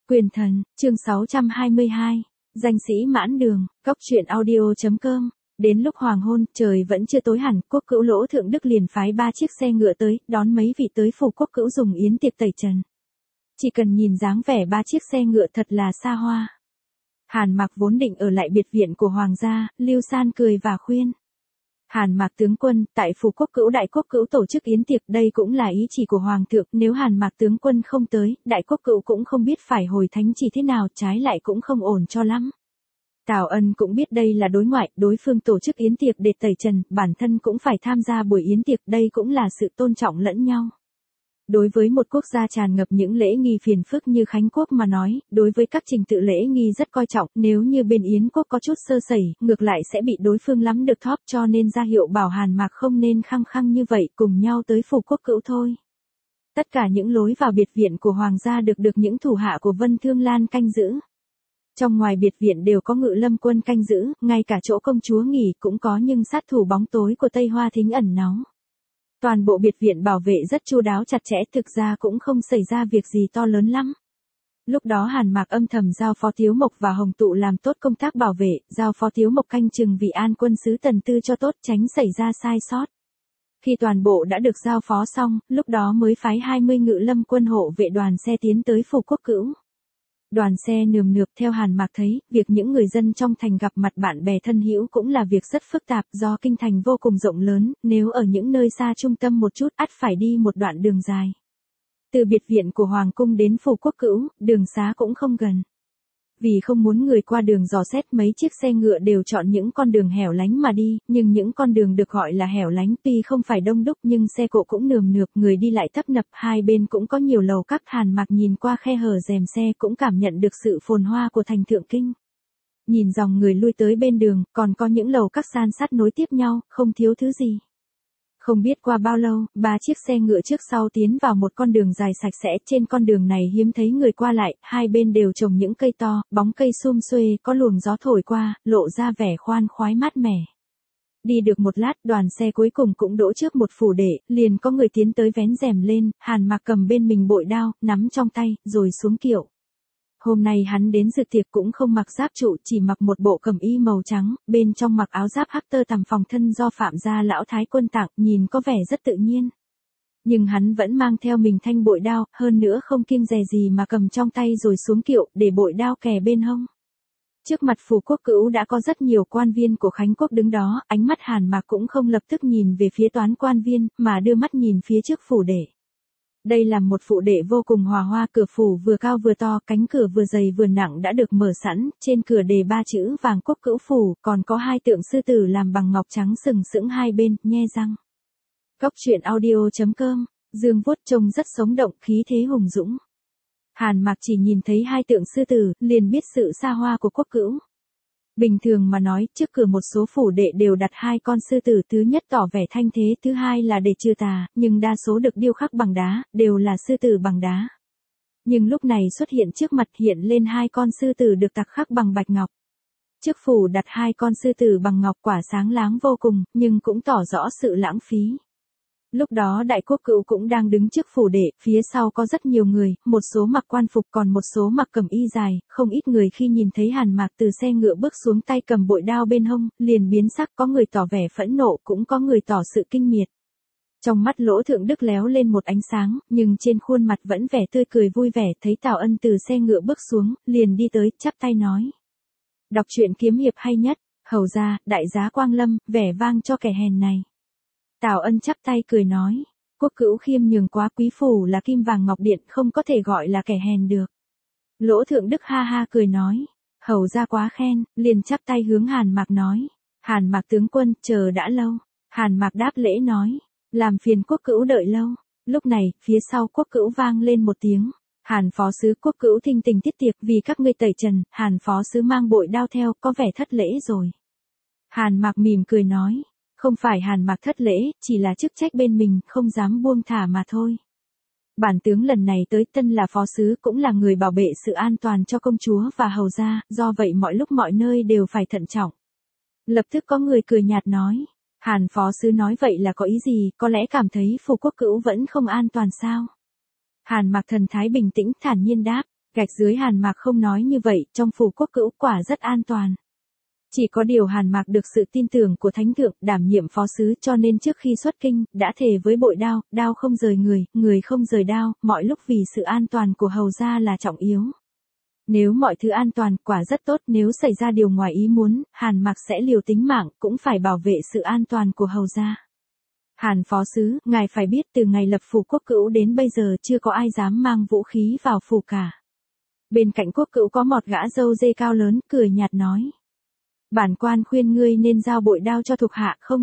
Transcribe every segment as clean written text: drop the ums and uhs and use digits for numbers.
Quyền thần, chương 622, danh sĩ mãn đường, góc truyện audio.com. Đến lúc hoàng hôn, trời vẫn chưa tối hẳn, Quốc Cữu Lỗ Thượng Đức liền phái 3 chiếc xe ngựa tới, đón mấy vị tới phủ Quốc Cữu dùng yến tiệc tẩy trần. Chỉ cần nhìn dáng vẻ 3 chiếc xe ngựa thật là xa hoa. Hàn Mạc vốn định ở lại biệt viện của hoàng gia, Lưu San cười và khuyên. Hàn Mạc tướng quân, tại phủ Quốc Cữu Đại Quốc Cữu tổ chức yến tiệc, đây cũng là ý chỉ của hoàng thượng, nếu Hàn Mạc tướng quân không tới, Đại Quốc Cữu cũng không biết phải hồi thánh chỉ thế nào, trái lại cũng không ổn cho lắm. Tào Ân cũng biết đây là đối ngoại, đối phương tổ chức yến tiệc để tẩy trần, bản thân cũng phải tham gia buổi yến tiệc, đây cũng là sự tôn trọng lẫn nhau. Đối với một quốc gia tràn ngập những lễ nghi phiền phức như Khánh Quốc mà nói, đối với các trình tự lễ nghi rất coi trọng, nếu như bên Yến quốc có chút sơ sẩy, ngược lại sẽ bị đối phương lắm được thóp, cho nên ra hiệu bảo Hàn Mạc không nên khăng khăng như vậy, cùng nhau tới phủ Quốc Cữu thôi. Tất cả những lối vào biệt viện của hoàng gia được những thủ hạ của Vân Thương Lan canh giữ. Trong ngoài biệt viện đều có ngự lâm quân canh giữ, ngay cả chỗ công chúa nghỉ cũng có, nhưng sát thủ bóng tối của Tây Hoa Thính ẩn náu. Toàn bộ biệt viện bảo vệ rất chu đáo chặt chẽ, thực ra cũng không xảy ra việc gì to lớn lắm. Lúc đó Hàn Mạc âm thầm giao phó Tiếu Mộc và Hồng Tụ làm tốt công tác bảo vệ, giao phó Tiếu Mộc canh chừng vị an quân sứ Tần Tư cho tốt, tránh xảy ra sai sót. Khi toàn bộ đã được giao phó xong, lúc đó mới phái 20 ngự lâm quân hộ vệ đoàn xe tiến tới phủ Quốc Cữu. Đoàn xe nườm nượp, theo Hàn Mạc thấy, việc những người dân trong thành gặp mặt bạn bè thân hữu cũng là việc rất phức tạp, do kinh thành vô cùng rộng lớn, nếu ở những nơi xa trung tâm một chút ắt phải đi một đoạn đường dài. Từ biệt viện của Hoàng cung đến phủ Quốc Cữu, đường xá cũng không gần. Vì không muốn người qua đường dò xét, mấy chiếc xe ngựa đều chọn những con đường hẻo lánh mà đi, nhưng những con đường được gọi là hẻo lánh tuy không phải đông đúc nhưng xe cộ cũng nườm nượp, người đi lại tấp nập, hai bên cũng có nhiều lầu các. Hàn Mạc nhìn qua khe hở rèm xe cũng cảm nhận được sự phồn hoa của thành Thượng Kinh. Nhìn dòng người lui tới bên đường, còn có những lầu các san sát nối tiếp nhau, không thiếu thứ gì. Không biết qua bao lâu, 3 chiếc xe ngựa trước sau tiến vào một con đường dài sạch sẽ, trên con đường này hiếm thấy người qua lại, hai bên đều trồng những cây to, bóng cây sum xuê, có luồng gió thổi qua, lộ ra vẻ khoan khoái mát mẻ. Đi được một lát, đoàn xe cuối cùng cũng đỗ trước một phủ đệ, liền có người tiến tới vén rèm lên, Hàn Mạc cầm bên mình bội đao, nắm trong tay, rồi xuống kiệu. Hôm nay hắn đến dự tiệc cũng không mặc giáp trụ, chỉ mặc một bộ cẩm y màu trắng, bên trong mặc áo giáp hắc tơ tằm phòng thân do Phạm gia lão thái quân tặng, nhìn có vẻ rất tự nhiên. Nhưng hắn vẫn mang theo mình thanh bội đao, hơn nữa không kiêng dè gì mà cầm trong tay rồi xuống kiệu, để bội đao kè bên hông. Trước mặt phủ Quốc Cữu đã có rất nhiều quan viên của Khánh Quốc đứng đó, ánh mắt Hàn Mạc cũng không lập tức nhìn về phía toán quan viên, mà đưa mắt nhìn phía trước phủ đệ. Đây là một phủ đệ vô cùng hòa hoa, cửa phủ vừa cao vừa to, cánh cửa vừa dày vừa nặng đã được mở sẵn, trên cửa đề 3 chữ vàng Quốc Cữu phủ, còn có 2 tượng sư tử làm bằng ngọc trắng sừng sững hai bên, nhe răng. Góc truyện audio.com, dương vuốt trông rất sống động, khí thế hùng dũng. Hàn Mạc chỉ nhìn thấy 2 tượng sư tử, liền biết sự xa hoa của Quốc Cữu. Bình thường mà nói, trước cửa một số phủ đệ đều đặt 2 con sư tử, thứ nhất tỏ vẻ thanh thế, thứ hai là để trừ tà, nhưng đa số được điêu khắc bằng đá, đều là sư tử bằng đá. Nhưng lúc này xuất hiện trước mặt, hiện lên 2 con sư tử được tạc khắc bằng bạch ngọc. Trước phủ đặt 2 con sư tử bằng ngọc, quả sáng láng vô cùng, nhưng cũng tỏ rõ sự lãng phí. Lúc đó Đại Quốc Cữu cũng đang đứng trước phủ đệ, phía sau có rất nhiều người, một số mặc quan phục còn một số mặc cẩm y dài, không ít người khi nhìn thấy Hàn Mạc từ xe ngựa bước xuống, tay cầm bội đao bên hông, liền biến sắc, có người tỏ vẻ phẫn nộ, cũng có người tỏ sự kinh miệt. Trong mắt Lỗ Thượng Đức léo lên một ánh sáng, nhưng trên khuôn mặt vẫn vẻ tươi cười vui vẻ, thấy Tào Ân từ xe ngựa bước xuống, liền đi tới, chắp tay nói. Đọc truyện kiếm hiệp hay nhất, hầu ra, đại giá quang lâm, vẻ vang cho kẻ hèn này. Tào Ân chắp tay cười nói, Quốc Cữu khiêm nhường quá, quý phủ là kim vàng ngọc điện, không có thể gọi là kẻ hèn được. Lỗ Thượng Đức ha ha cười nói, hầu ra quá khen, liền chắp tay hướng Hàn Mạc nói, Hàn Mạc tướng quân, chờ đã lâu. Hàn Mạc đáp lễ nói, làm phiền Quốc Cữu đợi lâu. Lúc này, phía sau Quốc Cữu vang lên một tiếng, Hàn phó sứ. Quốc Cữu thinh tình tiết tiệc, vì các ngươi tẩy trần, Hàn phó sứ mang bội đao theo, có vẻ thất lễ rồi. Hàn Mạc mỉm cười nói, không phải Hàn Mạc thất lễ, chỉ là chức trách bên mình, không dám buông thả mà thôi. Bản tướng lần này tới, tân là phó sứ, cũng là người bảo vệ sự an toàn cho công chúa và hầu gia, do vậy mọi lúc mọi nơi đều phải thận trọng. Lập tức có người cười nhạt nói, Hàn phó sứ nói vậy là có ý gì, có lẽ cảm thấy phủ Quốc Cữu vẫn không an toàn sao? Hàn Mạc thần thái bình tĩnh, thản nhiên đáp, Gạch dưới Hàn Mạc không nói như vậy, trong phủ quốc cữu quả rất an toàn. Chỉ có điều Hàn Mạc được sự tin tưởng của thánh thượng đảm nhiệm phó sứ, cho nên trước khi xuất kinh, đã thề với bội đao, đao không rời người, người không rời đao, mọi lúc vì sự an toàn của hầu gia là trọng yếu. Nếu mọi thứ an toàn, quả rất tốt, nếu xảy ra điều ngoài ý muốn, Hàn Mạc sẽ liều tính mạng, cũng phải bảo vệ sự an toàn của hầu gia. Hàn phó sứ, ngài phải biết từ ngày lập phủ quốc cữu đến bây giờ chưa có ai dám mang vũ khí vào phủ cả. Bên cạnh quốc cữu có một gã râu dê cao lớn, cười nhạt nói. Bản quan khuyên ngươi nên giao bội đao cho thuộc hạ, không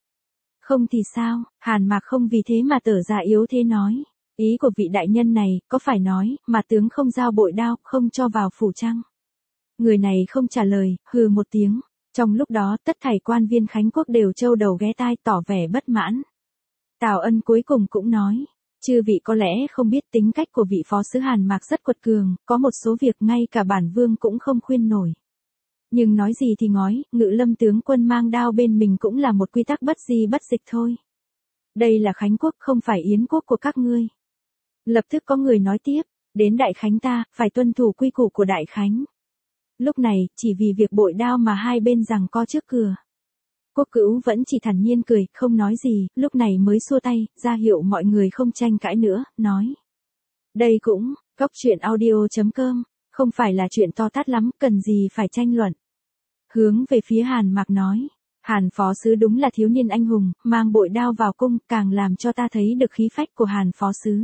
thì sao? Hàn Mạc không vì thế mà tỏ ra yếu thế nói. Ý của vị đại nhân này, có phải nói, mà tướng không giao bội đao, không cho vào phủ chăng? Người này không trả lời, hừ một tiếng. Trong lúc đó, tất thảy quan viên Khánh Quốc đều trâu đầu ghé tai tỏ vẻ bất mãn. Tào Ân cuối cùng cũng nói. Chư vị có lẽ không biết tính cách của vị phó sứ Hàn Mạc rất quật cường, có một số việc ngay cả bản vương cũng không khuyên nổi. Nhưng nói gì thì nói, Ngự Lâm tướng quân mang đao bên mình cũng là một quy tắc bất di bất dịch thôi. Đây là Khánh Quốc không phải Yến Quốc của các ngươi. Lập tức có người nói tiếp, đến Đại Khánh ta, phải tuân thủ quy củ của Đại Khánh. Lúc này, chỉ vì việc bội đao mà hai bên giằng co trước cửa. Quốc cữu vẫn chỉ thản nhiên cười, không nói gì, lúc này mới xua tay, ra hiệu mọi người không tranh cãi nữa, nói. Đây cũng, Cóc Truyện Audio.com, không phải là chuyện to tát lắm, cần gì phải tranh luận. Hướng về phía Hàn Mạc nói, Hàn phó sứ đúng là thiếu niên anh hùng, mang bội đao vào cung, càng làm cho ta thấy được khí phách của Hàn phó sứ.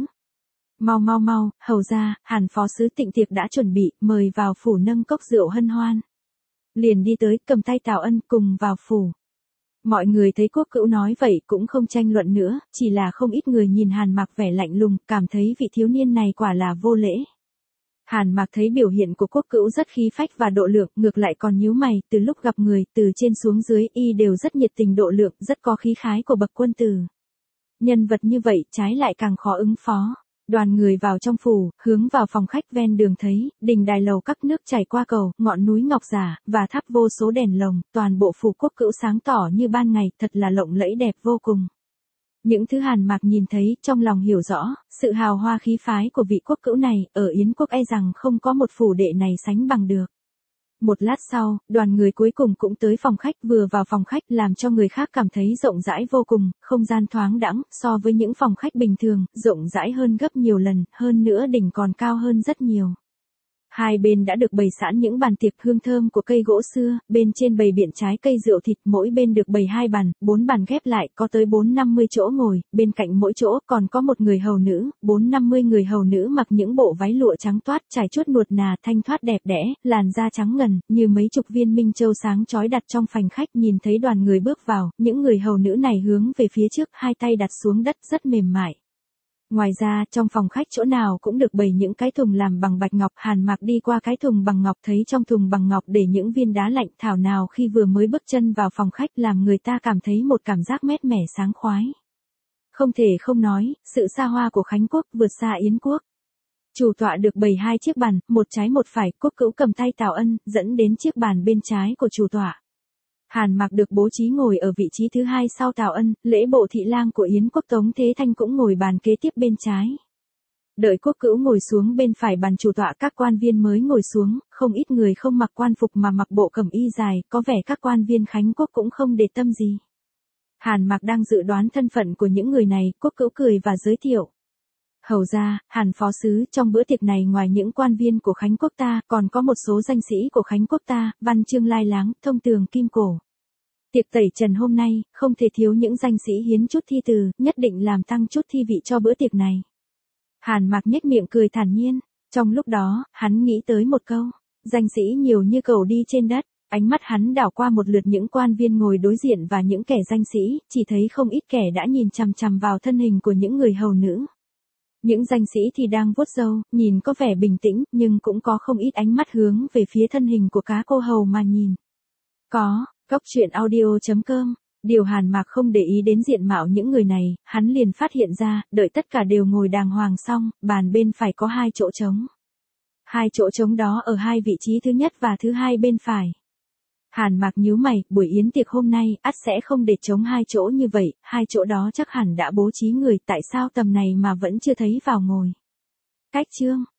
Mau, hầu ra, Hàn phó sứ tịnh tiệc đã chuẩn bị, mời vào phủ nâng cốc rượu hân hoan. Liền đi tới, cầm tay Tào Ân cùng vào phủ. Mọi người thấy quốc cữu nói vậy cũng không tranh luận nữa, chỉ là không ít người nhìn Hàn Mạc vẻ lạnh lùng, cảm thấy vị thiếu niên này quả là vô lễ. Hàn Mạc thấy biểu hiện của quốc cữu rất khí phách và độ lượng, ngược lại còn nhíu mày, từ lúc gặp người, từ trên xuống dưới, y đều rất nhiệt tình độ lượng, rất có khí khái của bậc quân tử. Nhân vật như vậy, trái lại càng khó ứng phó. Đoàn người vào trong phủ, hướng vào phòng khách ven đường thấy, đình đài lầu các nước chảy qua cầu, ngọn núi ngọc giả, và tháp vô số đèn lồng, toàn bộ phủ quốc cữu sáng tỏ như ban ngày, thật là lộng lẫy đẹp vô cùng. Những thứ Hàn Mạc nhìn thấy, trong lòng hiểu rõ, sự hào hoa khí phái của vị quốc cữu này, ở Yến quốc e rằng không có một phủ đệ này sánh bằng được. Một lát sau, đoàn người cuối cùng cũng tới phòng khách, vừa vào phòng khách làm cho người khác cảm thấy rộng rãi vô cùng, không gian thoáng đãng, so với những phòng khách bình thường, rộng rãi hơn gấp nhiều lần, hơn nữa đỉnh còn cao hơn rất nhiều. Hai bên đã được bày sẵn những bàn tiệc hương thơm của cây gỗ xưa, bên trên bày biện trái cây rượu thịt, mỗi bên được bày 2 bàn, 4 bàn ghép lại, có tới 450 chỗ ngồi, bên cạnh mỗi chỗ còn có một người hầu nữ, 450 người hầu nữ mặc những bộ váy lụa trắng toát, trải chuốt nuột nà, thanh thoát đẹp đẽ, làn da trắng ngần, như mấy chục viên minh châu sáng chói đặt trong phòng khách. Nhìn thấy đoàn người bước vào, những người hầu nữ này hướng về phía trước, hai tay đặt xuống đất rất mềm mại. Ngoài ra, trong phòng khách chỗ nào cũng được bày những cái thùng làm bằng bạch ngọc. Hàn Mạc đi qua cái thùng bằng ngọc thấy trong thùng bằng ngọc để những viên đá lạnh, thảo nào khi vừa mới bước chân vào phòng khách làm người ta cảm thấy một cảm giác mát mẻ sảng khoái. Không thể không nói, sự xa hoa của Khánh Quốc vượt xa Yến Quốc. Chủ tọa được bày 2 chiếc bàn, một trái một phải, quốc cữu cầm tay Tào Ân, dẫn đến chiếc bàn bên trái của chủ tọa. Hàn Mạc được bố trí ngồi ở vị trí thứ 2 sau Tào Ân, lễ bộ thị lang của Yến quốc Tống Thế Thanh cũng ngồi bàn kế tiếp bên trái. Đợi quốc cữu ngồi xuống bên phải bàn chủ tọa, các quan viên mới ngồi xuống, không ít người không mặc quan phục mà mặc bộ cẩm y dài, có vẻ các quan viên Khánh Quốc cũng không để tâm gì. Hàn Mạc đang dự đoán thân phận của những người này, quốc cữu cười và giới thiệu. Hầu ra, Hàn phó sứ, trong bữa tiệc này ngoài những quan viên của Khánh Quốc ta, còn có một số danh sĩ của Khánh Quốc ta, văn chương lai láng, thông tường kim cổ. Tiệc tẩy trần hôm nay, không thể thiếu những danh sĩ hiến chút thi từ, nhất định làm tăng chút thi vị cho bữa tiệc này. Hàn Mạc nhếch miệng cười thản nhiên, trong lúc đó, hắn nghĩ tới một câu, danh sĩ nhiều như cầu đi trên đất. Ánh mắt hắn đảo qua một lượt những quan viên ngồi đối diện và những kẻ danh sĩ, chỉ thấy không ít kẻ đã nhìn chằm chằm vào thân hình của những người hầu nữ. Những danh sĩ thì đang vuốt râu, nhìn có vẻ bình tĩnh, nhưng cũng có không ít ánh mắt hướng về phía thân hình của cá cô hầu mà nhìn. Cóc Truyện Audio.com. Điều Hàn Mạc không để ý đến diện mạo những người này, hắn liền phát hiện ra, đợi tất cả đều ngồi đàng hoàng xong, bàn bên phải có 2 chỗ trống. 2 chỗ trống đó ở 2 vị trí thứ nhất và thứ 2 bên phải. Hàn Mạc nhíu mày, buổi yến tiệc hôm nay, ắt sẽ không để trống 2 chỗ như vậy, 2 chỗ đó chắc hẳn đã bố trí người, tại sao tầm này mà vẫn chưa thấy vào ngồi. Cách chương